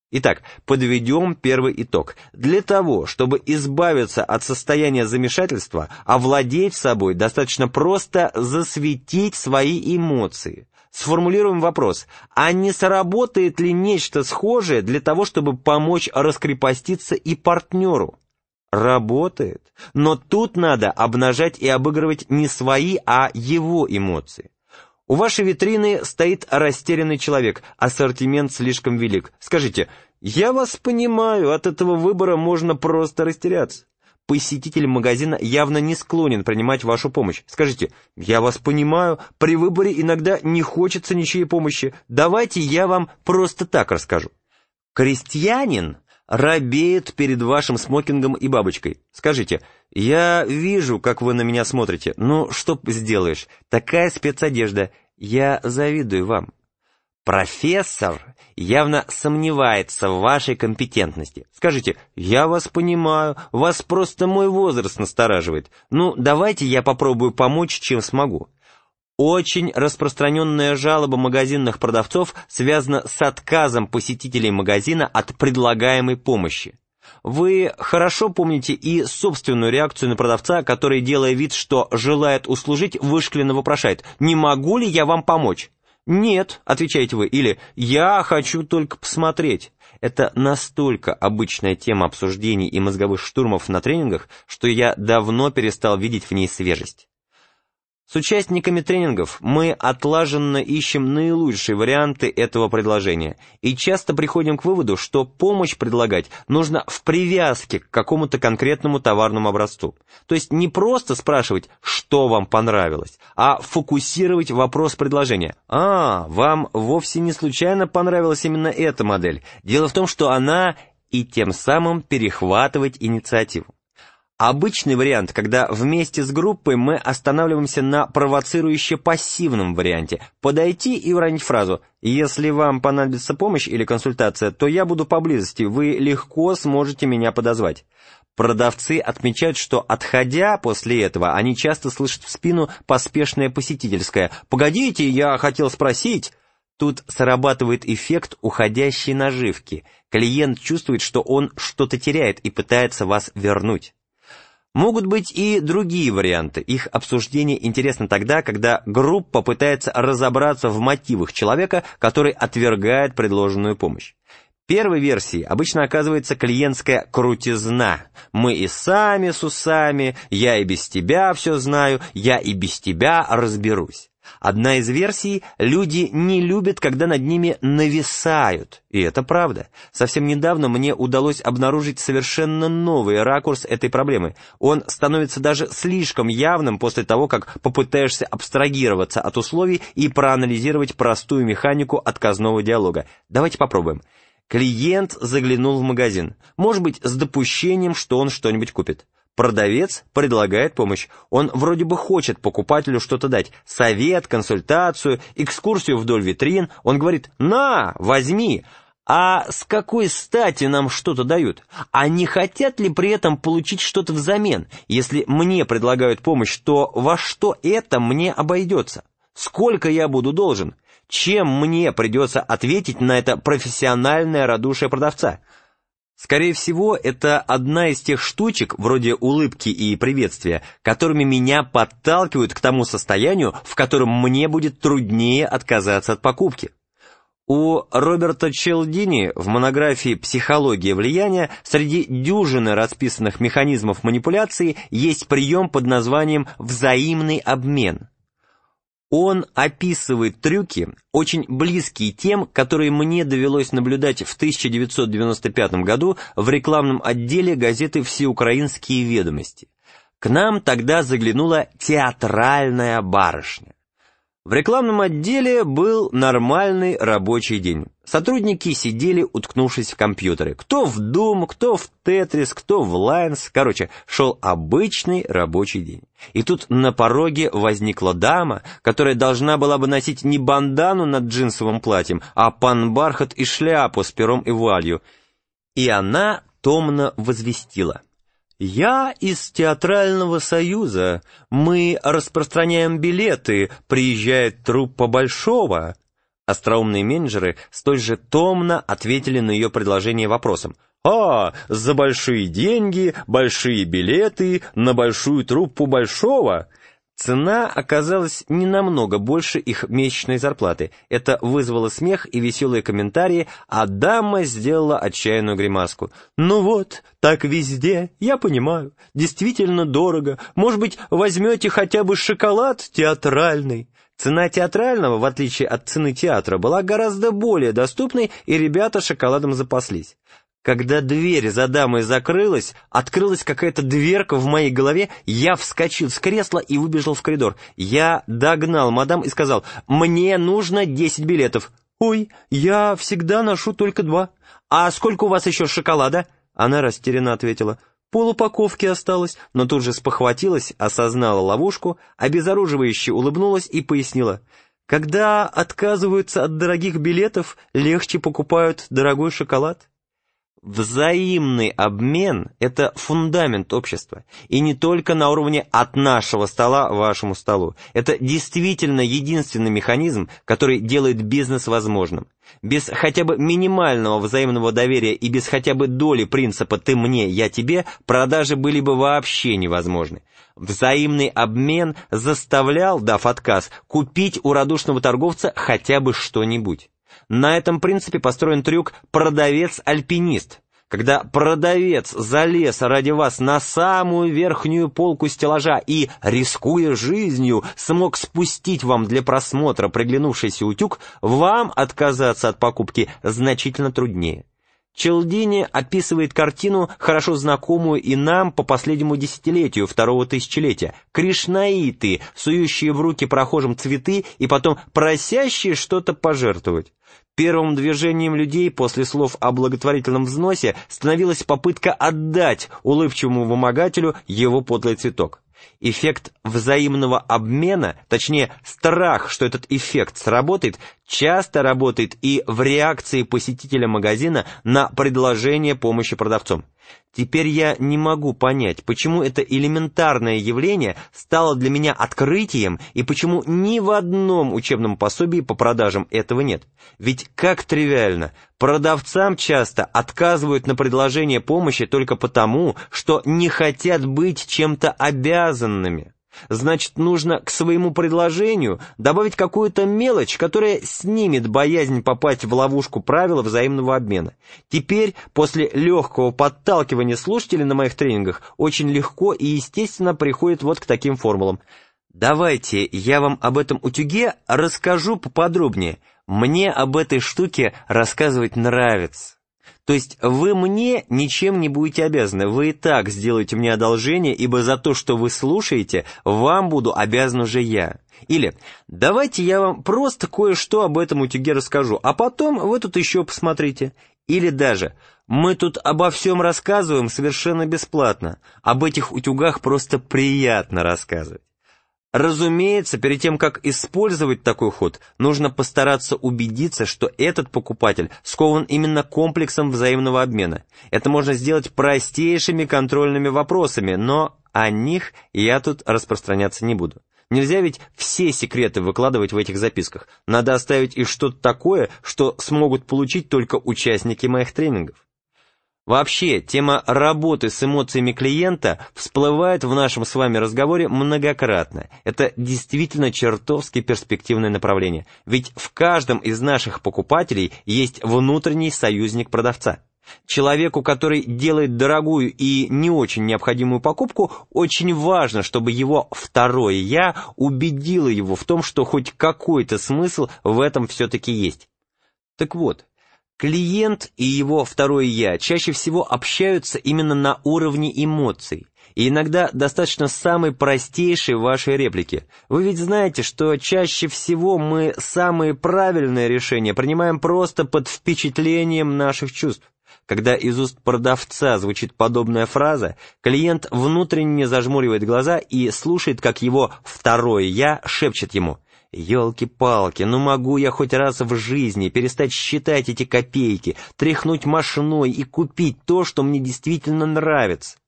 Итак, подведем первый итог. Для того, чтобы избавиться от состояния замешательства, овладеть собой, достаточно просто засветить свои эмоции. Сформулируем вопрос: а не сработает ли нечто схожее для того, чтобы помочь раскрепоститься и партнеру? Работает, но тут надо обнажать и обыгрывать не свои, а его эмоции. У вашей витрины стоит растерянный человек, ассортимент слишком велик. Скажите: «Я вас понимаю, от этого выбора можно просто растеряться». Посетитель магазина явно не склонен принимать вашу помощь. Скажите: «Я вас понимаю, при выборе иногда не хочется ничьей помощи. Давайте я вам просто так расскажу». Крестьянин робеет перед вашим смокингом и бабочкой. Скажите: «Я вижу, как вы на меня смотрите. Ну, что сделаешь? Такая спецодежда. Я завидую вам». Профессор явно сомневается в вашей компетентности. Скажите: «Я вас понимаю, вас просто мой возраст настораживает. Ну, давайте я попробую помочь, чем смогу». Очень распространенная жалоба магазинных продавцов связана с отказом посетителей магазина от предлагаемой помощи. Вы хорошо помните и собственную реакцию на продавца, который, делая вид, что желает услужить, вышкленно вопрошает: «Не могу ли я вам помочь?» «Нет», — отвечаете вы, или «Я хочу только посмотреть». Это настолько обычная тема обсуждений и мозговых штурмов на тренингах, что я давно перестал видеть в ней свежесть. С участниками тренингов мы отлаженно ищем наилучшие варианты этого предложения и часто приходим к выводу, что помощь предлагать нужно в привязке к какому-то конкретному товарному образцу. То есть не просто спрашивать, что вам понравилось, а фокусировать вопрос предложения. Вам вовсе не случайно понравилась именно эта модель. Дело в том, что она и тем самым перехватывать инициативу. Обычный вариант, когда вместе с группой мы останавливаемся на провоцирующе-пассивном варианте. Подойти и уронить фразу: «Если вам понадобится помощь или консультация, то я буду поблизости, вы легко сможете меня подозвать». Продавцы отмечают, что, отходя после этого, они часто слышат в спину поспешное посетительское: «Погодите, я хотел спросить». Тут срабатывает эффект уходящей наживки. Клиент чувствует, что он что-то теряет и пытается вас вернуть. Могут быть и другие варианты. Их обсуждение интересно тогда, когда группа пытается разобраться в мотивах человека, который отвергает предложенную помощь. Первой версией обычно оказывается клиентская крутизна. «Мы и сами с усами», «Я и без тебя все знаю», «Я и без тебя разберусь». Одна из версий: люди не любят, когда над ними нависают. И это правда. Совсем недавно мне удалось обнаружить совершенно новый ракурс этой проблемы. Он становится даже слишком явным после того, как попытаешься абстрагироваться от условий и проанализировать простую механику отказного диалога. Давайте попробуем. Клиент заглянул в магазин, может быть, с допущением, что он что-нибудь купит. Продавец предлагает помощь. Он вроде бы хочет покупателю что-то дать: совет, консультацию, экскурсию вдоль витрин. Он говорит: «На, возьми». А с какой стати нам что-то дают? А не хотят ли при этом получить что-то взамен? Если мне предлагают помощь, то во что это мне обойдется? Сколько я буду должен? Чем мне придется ответить на это профессиональное радушие продавца? Скорее всего, это одна из тех штучек, вроде улыбки и приветствия, которыми меня подталкивают к тому состоянию, в котором мне будет труднее отказаться от покупки. У Роберта Челдини в монографии «Психология влияния» среди дюжины расписанных механизмов манипуляции есть прием под названием «взаимный обмен». Он описывает трюки, очень близкие тем, которые мне довелось наблюдать в 1995 году в рекламном отделе газеты «Всеукраинские ведомости». К нам тогда заглянула театральная барышня. В рекламном отделе был нормальный рабочий день. Сотрудники сидели, уткнувшись в компьютеры. Кто в Doom, кто в Tetris, кто в Lines. Короче, шел обычный рабочий день. И тут на пороге возникла дама, которая должна была бы носить не бандану над джинсовым платьем, а панбархат и шляпу с пером и вуалью. И она томно возвестила: «Я из театрального союза. Мы распространяем билеты. Приезжает труппа Большого». Остроумные менеджеры столь же томно ответили на ее предложение вопросом: «А, за большие деньги, большие билеты, на большую труппу Большого». Цена оказалась не намного больше их месячной зарплаты. Это вызвало смех и веселые комментарии, а дама сделала отчаянную гримаску. «Ну вот, так везде, я понимаю, действительно дорого. Может быть, возьмете хотя бы шоколад театральный?» Цена театрального, в отличие от цены театра, была гораздо более доступной, и ребята шоколадом запаслись. Когда дверь за дамой закрылась, открылась какая-то дверка в моей голове, я вскочил с кресла и выбежал в коридор. Я догнал мадам и сказал: «Мне нужно 10 билетов». «Ой, я всегда ношу только 2. А сколько у вас еще шоколада?» Она растерянно ответила: «Полупаковки осталось», но тут же спохватилась, осознала ловушку, обезоруживающе улыбнулась и пояснила: «Когда отказываются от дорогих билетов, легче покупают дорогой шоколад». Взаимный обмен – это фундамент общества, и не только на уровне «от нашего стола вашему столу». Это действительно единственный механизм, который делает бизнес возможным. Без хотя бы минимального взаимного доверия и без хотя бы доли принципа «ты мне, я тебе» продажи были бы вообще невозможны. Взаимный обмен заставлял, дав отказ, купить у радушного торговца хотя бы что-нибудь. На этом принципе построен трюк «продавец-альпинист». Когда продавец залез ради вас на самую верхнюю полку стеллажа и, рискуя жизнью, смог спустить вам для просмотра приглянувшийся утюг, вам отказаться от покупки значительно труднее. Челдини описывает картину, хорошо знакомую и нам по последнему десятилетию второго тысячелетия. Кришнаиты, сующие в руки прохожим цветы и потом просящие что-то пожертвовать. Первым движением людей после слов о благотворительном взносе становилась попытка отдать улыбчивому вымогателю его подлый цветок. Эффект взаимного обмена, точнее страх, что этот эффект сработает, часто работает и в реакции посетителя магазина на предложение помощи продавцом. Теперь я не могу понять, почему это элементарное явление стало для меня открытием и почему ни в одном учебном пособии по продажам этого нет. Ведь как тривиально, продавцам часто отказывают на предложение помощи только потому, что не хотят быть чем-то обязанными. Значит, нужно к своему предложению добавить какую-то мелочь, которая снимет боязнь попасть в ловушку правила взаимного обмена. Теперь, после легкого подталкивания слушателей на моих тренингах, очень легко и естественно приходит вот к таким формулам. Давайте я вам об этом утюге расскажу поподробнее. Мне об этой штуке рассказывать нравится. То есть вы мне ничем не будете обязаны, вы и так сделаете мне одолжение, ибо за то, что вы слушаете, вам буду обязан уже я. Или давайте я вам просто кое-что об этом утюге расскажу, а потом вы тут еще посмотрите. Или даже мы тут обо всем рассказываем совершенно бесплатно, об этих утюгах просто приятно рассказывать. Разумеется, перед тем, как использовать такой ход, нужно постараться убедиться, что этот покупатель скован именно комплексом взаимного обмена. Это можно сделать простейшими контрольными вопросами, но о них я тут распространяться не буду. Нельзя ведь все секреты выкладывать в этих записках. Надо оставить и что-то такое, что смогут получить только участники моих тренингов. Вообще, тема работы с эмоциями клиента всплывает в нашем с вами разговоре многократно. Это действительно чертовски перспективное направление, ведь в каждом из наших покупателей есть внутренний союзник продавца. Человеку, который делает дорогую и не очень необходимую покупку, очень важно, чтобы его второе «я» убедило его в том, что хоть какой-то смысл в этом все-таки есть. Так вот, клиент и его второе «я» чаще всего общаются именно на уровне эмоций, и иногда достаточно самой простейшей вашей реплики. Вы ведь знаете, что чаще всего мы самые правильные решения принимаем просто под впечатлением наших чувств. Когда из уст продавца звучит подобная фраза, клиент внутренне зажмуривает глаза и слушает, как его второе «я» шепчет ему: «Елки-палки, ну могу я хоть раз в жизни перестать считать эти копейки, тряхнуть мошной и купить то, что мне действительно нравится».